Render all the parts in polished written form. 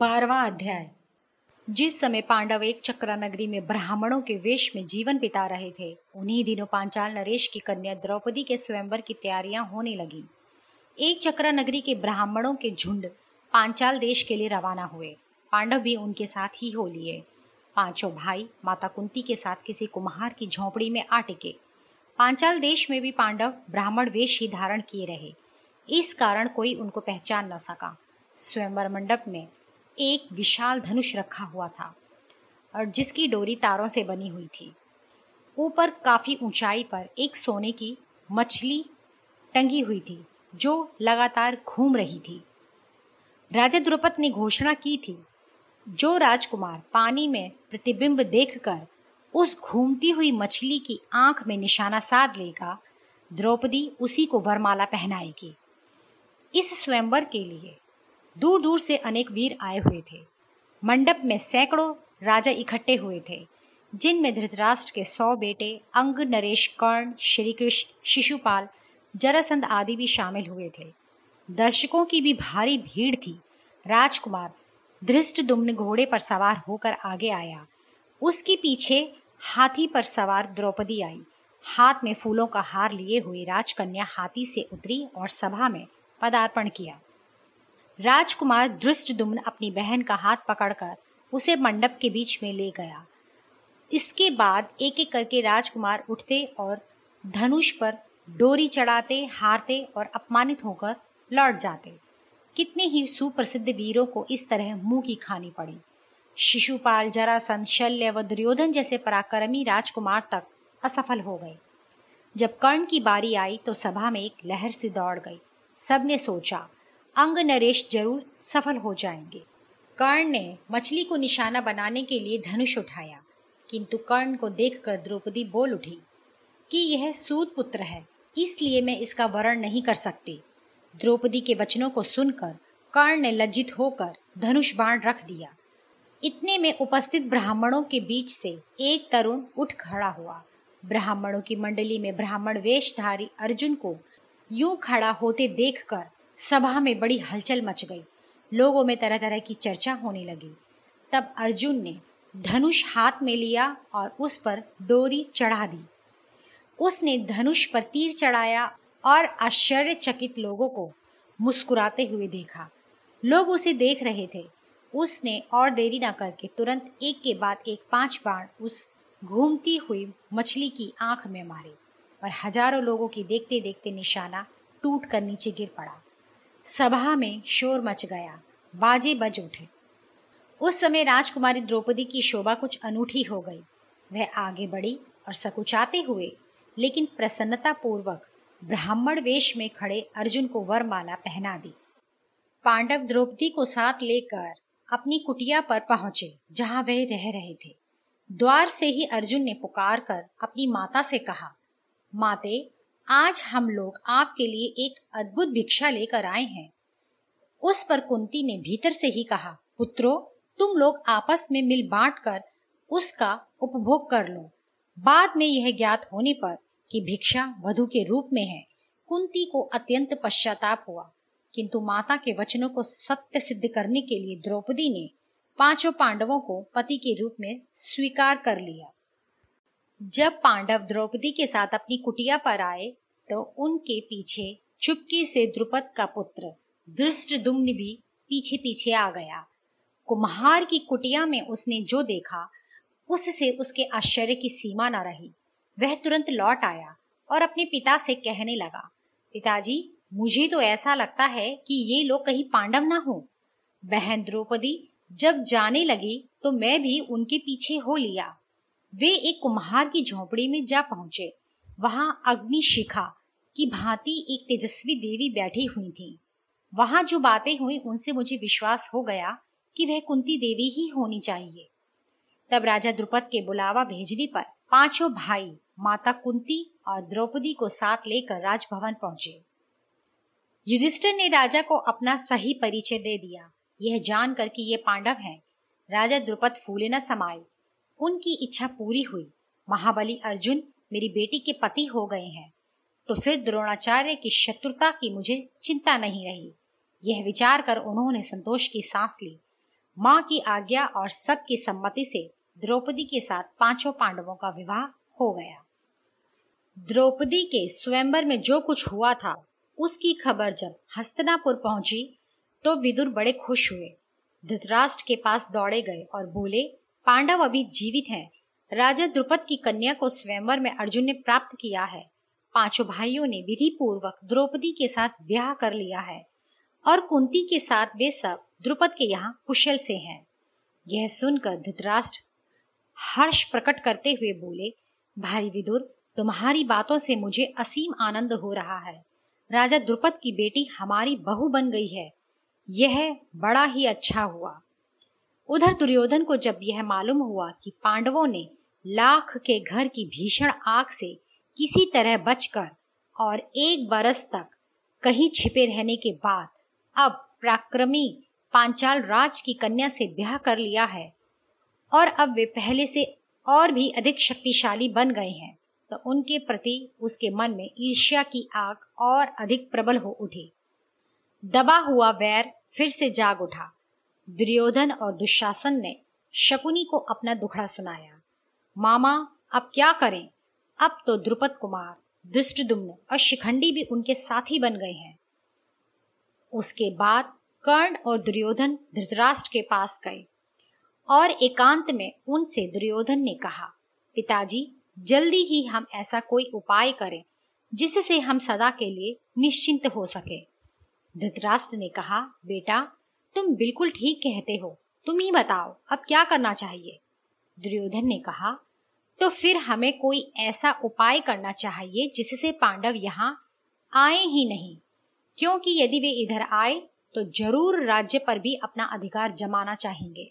12वां अध्याय। जिस समय पांडव एक चक्रा नगरी में ब्राह्मणों के वेश में जीवन बिता रहे थे, उन्हीं दिनों पांचाल नरेश की कन्या द्रौपदी के स्वयंवर की तैयारियां होने लगीं। एक चक्रा नगरी के ब्राह्मणों के झुंड पांचाल देश के लिए रवाना हुए। पांडव भी उनके साथ ही हो लिए। पांचों भाई माता कुंती के साथ किसी कुम्हार की झोंपड़ी में आ टिके। पांचाल देश में भी पांडव ब्राह्मण वेश ही धारण किए रहे। इस कारण कोई उनको पहचान न सका। स्वयंवर मंडप में एक विशाल धनुष रखा हुआ था और जिसकी डोरी तारों से बनी हुई थी। ऊपर काफी ऊंचाई पर एक सोने की मछली टंगी हुई थी जो लगातार घूम रही थी। राजा द्रुपद ने घोषणा की थी, जो राजकुमार पानी में प्रतिबिंब देखकर उस घूमती हुई मछली की आंख में निशाना साध लेगा, द्रौपदी उसी को वरमाला पहनाएगी। इस स्वयंवर के लिए दूर दूर से अनेक वीर आए हुए थे। मंडप में सैकड़ों राजा इकट्ठे हुए थे, जिनमें धृतराष्ट्र के 100 बेटे अंग, नरेश, कर्ण, श्रीकृष्ण, शिशुपाल, जरासंध आदि भी शामिल हुए थे। दर्शकों की भी भारी भीड़ थी। राजकुमार धृष्टद्युम्न घोड़े पर सवार होकर आगे आया। उसके पीछे हाथी पर सवार द्रौपदी आई। हाथ में फूलों का हार लिए हुए राजकन्या हाथी से उतरी और सभा में पदार्पण किया। राजकुमार धृष्टद्युम्न अपनी बहन का हाथ पकड़कर उसे मंडप के बीच में ले गया। इसके बाद एक एक करके राजकुमार उठते और धनुष पर डोरी चढ़ाते, हारते और अपमानित होकर लौट जाते। कितने ही सुप्रसिद्ध वीरों को इस तरह मुंह की खानी पड़ी। शिशुपाल, जरासंध, शल्य व दुर्योधन जैसे पराक्रमी राजकुमार तक असफल हो गए। जब कर्ण की बारी आई तो सभा में एक लहर सी दौड़ गई। सबने सोचा, अंग, नरेश जरूर सफल हो जाएंगे। कर्ण ने मछली को निशाना बनाने के लिए धनुष उठाया, किंतु कर्ण को देखकर द्रौपदी बोल उठी कि यह सूत पुत्र है, इसलिए मैं इसका वरण नहीं कर सकती। द्रौपदी के वचनों को सुनकर कर्ण ने लज्जित होकर धनुष बाण रख दिया। इतने में उपस्थित ब्राह्मणों के बीच से एक तरुण उठ खड़ा हुआ। ब्राह्मणों की मंडली में ब्राह्मण वेशधारी अर्जुन को यूं खड़ा होते देखकर सभा में बड़ी हलचल मच गई। लोगों में तरह तरह की चर्चा होने लगी। तब अर्जुन ने धनुष हाथ में लिया और उस पर डोरी चढ़ा दी। उसने धनुष पर तीर चढ़ाया और आश्चर्यचकित लोगों को मुस्कुराते हुए देखा। लोग उसे देख रहे थे। उसने और देरी न करके तुरंत एक के बाद एक 5 बाण उस घूमती हुई मछली की आंख में मारे और हजारों लोगों की देखते देखते निशाना टूट कर नीचे गिर पड़ा। सभा में शोर मच गया, बाजे बज उठे। उस समय राजकुमारी द्रौपदी की शोभा कुछ अनूठी हो गई। वह आगे बढ़ी और सकुचाते हुए लेकिन प्रसन्नता पूर्वक ब्राह्मण वेश में खड़े अर्जुन को वरमाला पहना दी। पांडव द्रौपदी को साथ लेकर अपनी कुटिया पर पहुंचे, जहां वह रह रहे थे। द्वार से ही अर्जुन ने पुकार कर अपनी माता से कहा, माते, आज हम लोग आपके लिए एक अद्भुत भिक्षा लेकर आए हैं। उस पर कुंती ने भीतर से ही कहा, पुत्रों, तुम लोग आपस में मिल बांट कर उसका उपभोग कर लो। बाद में यह ज्ञात होने पर कि भिक्षा वधु के रूप में है, कुंती को अत्यंत पश्चाताप हुआ, किंतु माता के वचनों को सत्य सिद्ध करने के लिए द्रौपदी ने 5 पांडवों को पति के रूप में स्वीकार कर लिया। जब पांडव द्रौपदी के साथ अपनी कुटिया पर आए तो उनके पीछे चुपके से द्रुपद का पुत्र धृष्टद्युम्न भी पीछे पीछे आ गया। कुम्हार की कुटिया में उसने जो देखा, उससे उसके आश्चर्य की सीमा न रही। वह तुरंत लौट आया और अपने पिता से कहने लगा, पिताजी, मुझे तो ऐसा लगता है कि ये लोग कहीं पांडव ना हो। बहन द्रौपदी जब जाने लगी तो मैं भी उनके पीछे हो लिया। वे एक कुम्हार की झोंपड़ी में जा पहुंचे। वहां अग्निशिखा की भांति एक तेजस्वी देवी बैठी हुई थी। वहां जो बातें हुई उनसे मुझे विश्वास हो गया कि वह कुंती देवी ही होनी चाहिए। तब राजा द्रुपद के बुलावा भेजने पर 5 भाई माता कुंती और द्रौपदी को साथ लेकर राजभवन पहुंचे। युधिष्ठिर ने राजा को अपना सही परिचय दे दिया। यह जानकर कि ये पांडव हैं, राजा द्रुपद फूले न समाये। उनकी इच्छा पूरी हुई। महाबली अर्जुन मेरी बेटी के पति हो गए हैं, तो फिर द्रोणाचार्य की शत्रुता की मुझे चिंता नहीं रही। यह विचार कर उन्होंने संतोष की सांस ली। माँ की आज्ञा और सबकी सम्मति से द्रौपदी के साथ 5 पांडवों का विवाह हो गया। द्रौपदी के स्वयंवर में जो कुछ हुआ था उसकी खबर जब हस्तिनापुर पहुंची तो विदुर बड़े खुश हुए। धृतराष्ट्र के पास दौड़े गए और बोले, पांडव अभी जीवित हैं। राजा द्रुपद की कन्या को स्वयंवर में अर्जुन ने प्राप्त किया है। 5 भाइयों ने विधि पूर्वक द्रौपदी के साथ ब्याह कर लिया है और कुंती के साथ वे सब द्रुपद के यहाँ कुशल से हैं। यह सुनकर धृतराष्ट्र हर्ष प्रकट करते हुए बोले, भाई विदुर, तुम्हारी बातों से मुझे असीम आनंद हो रहा है। राजा द्रुपद की बेटी हमारी बहू बन गई है, यह बड़ा ही अच्छा हुआ। उधर दुर्योधन को जब यह मालूम हुआ कि पांडवों ने लाख के घर की भीषण आग से किसी तरह बचकर और 1 बरस तक कहीं छिपे रहने के बाद अब पराक्रमी पांचाल राज की कन्या से ब्याह कर लिया है और अब वे पहले से और भी अधिक शक्तिशाली बन गए हैं, तो उनके प्रति उसके मन में ईर्ष्या की आग और अधिक प्रबल हो उठी। दबा हुआ वैर फिर से जाग उठा। दुर्योधन और दुशासन ने शकुनी को अपना दुखड़ा सुनाया। मामा, अब क्या करें? अब तो द्रुपद कुमार, धृष्टद्युम्न और शिखंडी भी उनके साथी बन गए हैं। उसके बाद कर्ण और दुर्योधन धृतराष्ट्र के पास गए और एकांत में उनसे दुर्योधन ने कहा, पिताजी, जल्दी ही हम ऐसा कोई उपाय करें जिससे हम सदा के लिए निश्चिंत हो सके। धृतराष्ट्र ने कहा, बेटा, तुम बिल्कुल ठीक कहते हो, तुम ही बताओ अब क्या करना चाहिए। दुर्योधन ने कहा, तो फिर हमें कोई ऐसा उपाय करना चाहिए जिससे पांडव यहाँ आए ही नहीं, क्योंकि यदि वे इधर आए तो जरूर राज्य पर भी अपना अधिकार जमाना चाहेंगे।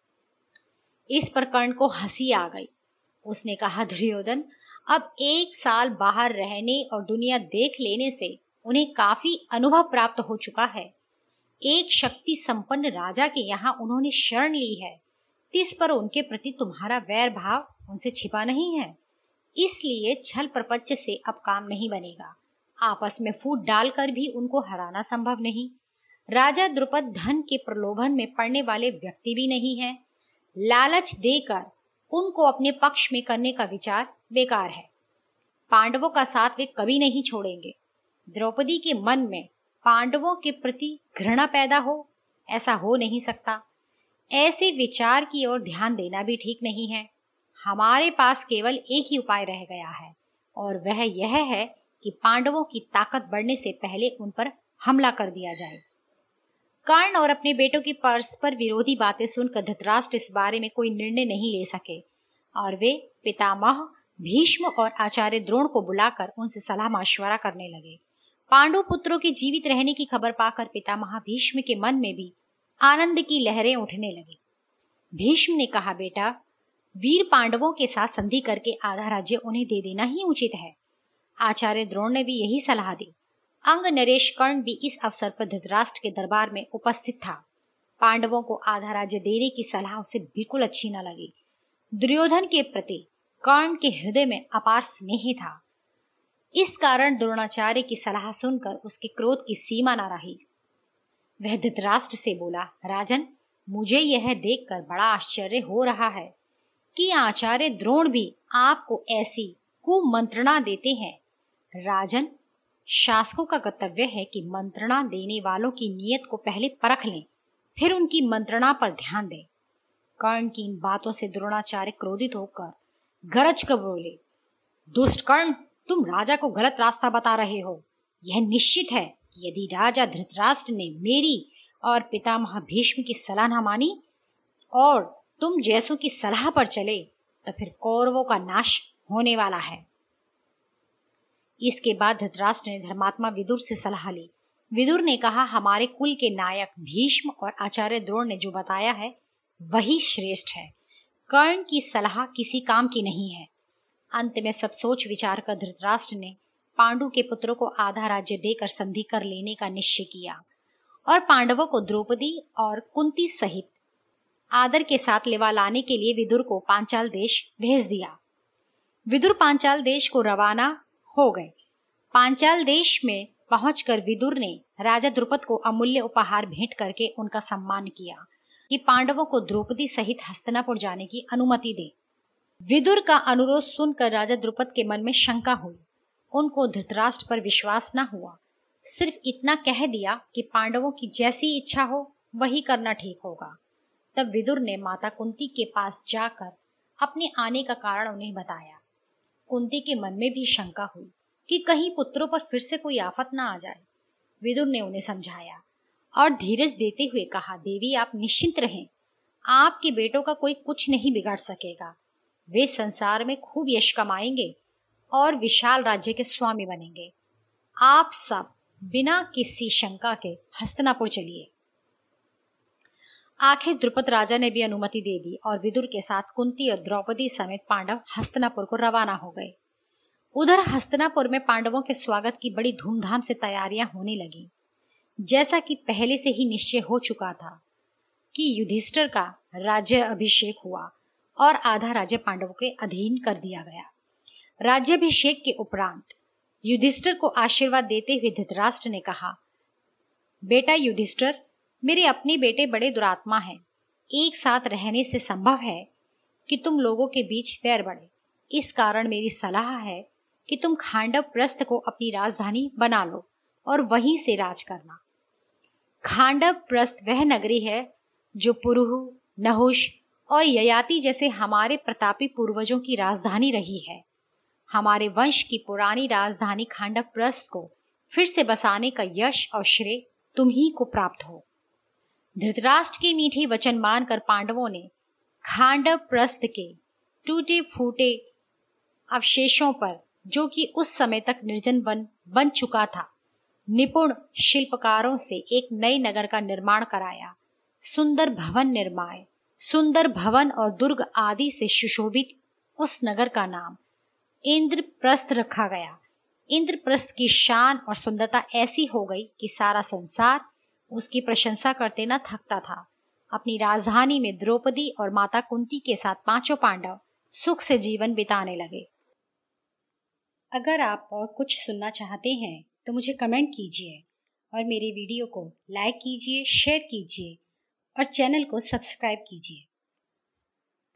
इस पर कर्ण को हंसी आ गई। उसने कहा, दुर्योधन, अब 1 साल बाहर रहने और दुनिया देख लेने से उन्हें काफी अनुभव प्राप्त हो चुका है। एक शक्ति संपन्न राजा के यहाँ उन्होंने शरण ली है, इस पर उनके प्रति तुम्हारा वैर भाव उनसे छिपा नहीं है, इसलिए छल प्रपंच से अब काम नहीं बनेगा। आपस में फूट डालकर भी उनको हराना संभव नहीं। राजा द्रुपद धन के प्रलोभन में पड़ने वाले व्यक्ति भी नहीं है। लालच देकर उनको अपने पक्ष में करने का विचार बेकार है। पांडवों का साथ वे कभी नहीं छोड़ेंगे। द्रौपदी के मन में पांडवों के प्रति घृणा पैदा हो, ऐसा हो नहीं सकता। ऐसे विचार की ओर ध्यान देना भी ठीक नहीं है। हमारे पास केवल एक ही उपाय रह गया है और वह यह है कि पांडवों की ताकत बढ़ने से पहले उन पर हमला कर दिया जाए। कर्ण और अपने बेटों की परस्पर विरोधी बातें सुनकर धृतराष्ट्र इस बारे में कोई निर्णय नहीं ले सके और वे पितामह भीष्म और आचार्य द्रोण को बुलाकर उनसे सलाह मशवरा करने लगे। पांडु पुत्रों के जीवित रहने की खबर पाकर पितामह भीष्म के मन में भी आनंद की लहरें उठने लगी। भीष्म ने कहा, बेटा, वीर पांडवों के साथ संधि करके आधा राज्य उन्हें दे देना ही उचित है। आचार्य द्रोण ने भी यही सलाह दी। अंग नरेश कर्ण भी इस अवसर पर धृतराष्ट्र के दरबार में उपस्थित था। पांडवों को आधा राज्य देने की सलाह उसे बिल्कुल अच्छी न लगी। दुर्योधन के प्रति कर्ण के हृदय में अपार स्नेह था। इस कारण द्रोणाचार्य की सलाह सुनकर उसके क्रोध की सीमा न रही। वह धृतराष्ट्र से बोला, राजन, मुझे यह देखकर बड़ा आश्चर्य हो रहा है कि आचार्य द्रोण भी आपको ऐसी कुमंत्रणा देते हैं। राजन, शासकों का कर्तव्य है कि मंत्रणा देने वालों की नीयत को पहले परख लें, फिर उनकी मंत्रणा पर ध्यान दें। कर्ण की इन बातों से द्रोणाचार्य क्रोधित होकर गरज कर बोले, दुष्ट कर्ण, तुम राजा को गलत रास्ता बता रहे हो। यह निश्चित है कि यदि राजा धृतराष्ट्र ने मेरी और पितामह भीष्म की सलाह न मानी और तुम जैसों की सलाह पर चले तो फिर कौरवों का नाश होने वाला है। इसके बाद धृतराष्ट्र ने धर्मात्मा विदुर से सलाह ली। विदुर ने कहा, हमारे कुल के नायक भीष्म और आचार्य द्रोण ने जो बताया है वही श्रेष्ठ है। कर्ण की सलाह किसी काम की नहीं है। अंत में सब सोच विचार कर धृतराष्ट्र ने पांडु के पुत्रों को आधा राज्य देकर संधि कर लेने का निश्चय किया और पांडवों को द्रौपदी और कुंती सहित आदर के साथ लेवा लाने के लिए विदुर को पांचाल देश भेज दिया। विदुर पांचाल देश को रवाना हो गए। पांचाल देश में पहुंचकर विदुर ने राजा द्रुपद को अमूल्य उपहार भेंट करके उनका सम्मान किया। कि पांडवों को द्रौपदी सहित हस्तिनापुर जाने की अनुमति दे। विदुर का अनुरोध सुनकर राजा द्रुपद के मन में शंका हुई। उनको धृतराष्ट्र पर विश्वास न हुआ। सिर्फ इतना कह दिया कि पांडवों की जैसी इच्छा हो वही करना ठीक होगा। तब विदुर ने माता कुंती के पास जाकर अपने आने का कारण उन्हें बताया। कुंती के मन में भी शंका हुई कि कहीं पुत्रों पर फिर से कोई आफत न आ जाए। विदुर ने उन्हें समझाया और धीरज देते हुए कहा, देवी आप निश्चिंत रहें, आपके बेटों का कोई कुछ नहीं बिगाड़ सकेगा। वे संसार में खूब यश कमाएंगे और विशाल राज्य के स्वामी बनेंगे। आप सब बिना किसी शंका के हस्तिनापुर चलिए। आखिर द्रुपद राजा ने भी अनुमति दे दी और विदुर के साथ कुंती और द्रौपदी समेत पांडव हस्तिनापुर को रवाना हो गए। उधर हस्तिनापुर में पांडवों के स्वागत की बड़ी धूमधाम से तैयारियां होने लगी। जैसा कि पहले से ही निश्चय हो चुका था कि युधिष्ठिर का राज्य अभिषेक हुआ और आधा राज्य पांडवों के अधीन कर दिया गया। राज्याभिषेक के उपरांत युधिष्ठिर को आशीर्वाद देते हुए धृतराष्ट्र ने कहा, बेटा युधिष्ठिर, मेरे अपने बेटे बड़े दुरात्मा हैं। एक साथ रहने से संभव है कि तुम लोगों के बीच वैर बढ़े। इस कारण मेरी सलाह है कि तुम खांडव प्रस्थ को अपनी राजधानी बना लो और वहीं से राज करना। खांडव प्रस्थ वह नगरी है जो पुरुहु, नहुष और ययाति जैसे हमारे प्रतापी पूर्वजों की राजधानी रही है। हमारे वंश की पुरानी राजधानी खांडव प्रस्थ को फिर से बसाने का यश और श्रेय तुम ही को प्राप्त हो। धृतराष्ट्र के मीठे वचन मानकर पांडवों ने खांडव प्रस्थ के टूटे फूटे अवशेषों पर, जो कि उस समय तक निर्जन वन बन चुका था, निपुण शिल्पकारों से एक नए नगर का निर्माण कराया। सुंदर भवन और दुर्ग आदि से सुशोभित उस नगर का नाम इंद्रप्रस्थ रखा गया। इंद्रप्रस्थ की शान और सुंदरता ऐसी हो गई कि सारा संसार उसकी प्रशंसा करते न थकता था। अपनी राजधानी में द्रौपदी और माता कुंती के साथ पांचों पांडव सुख से जीवन बिताने लगे। अगर आप और कुछ सुनना चाहते हैं तो मुझे कमेंट कीजिए और मेरे वीडियो को लाइक कीजिए, शेयर कीजिए और चैनल को सब्सक्राइब कीजिए।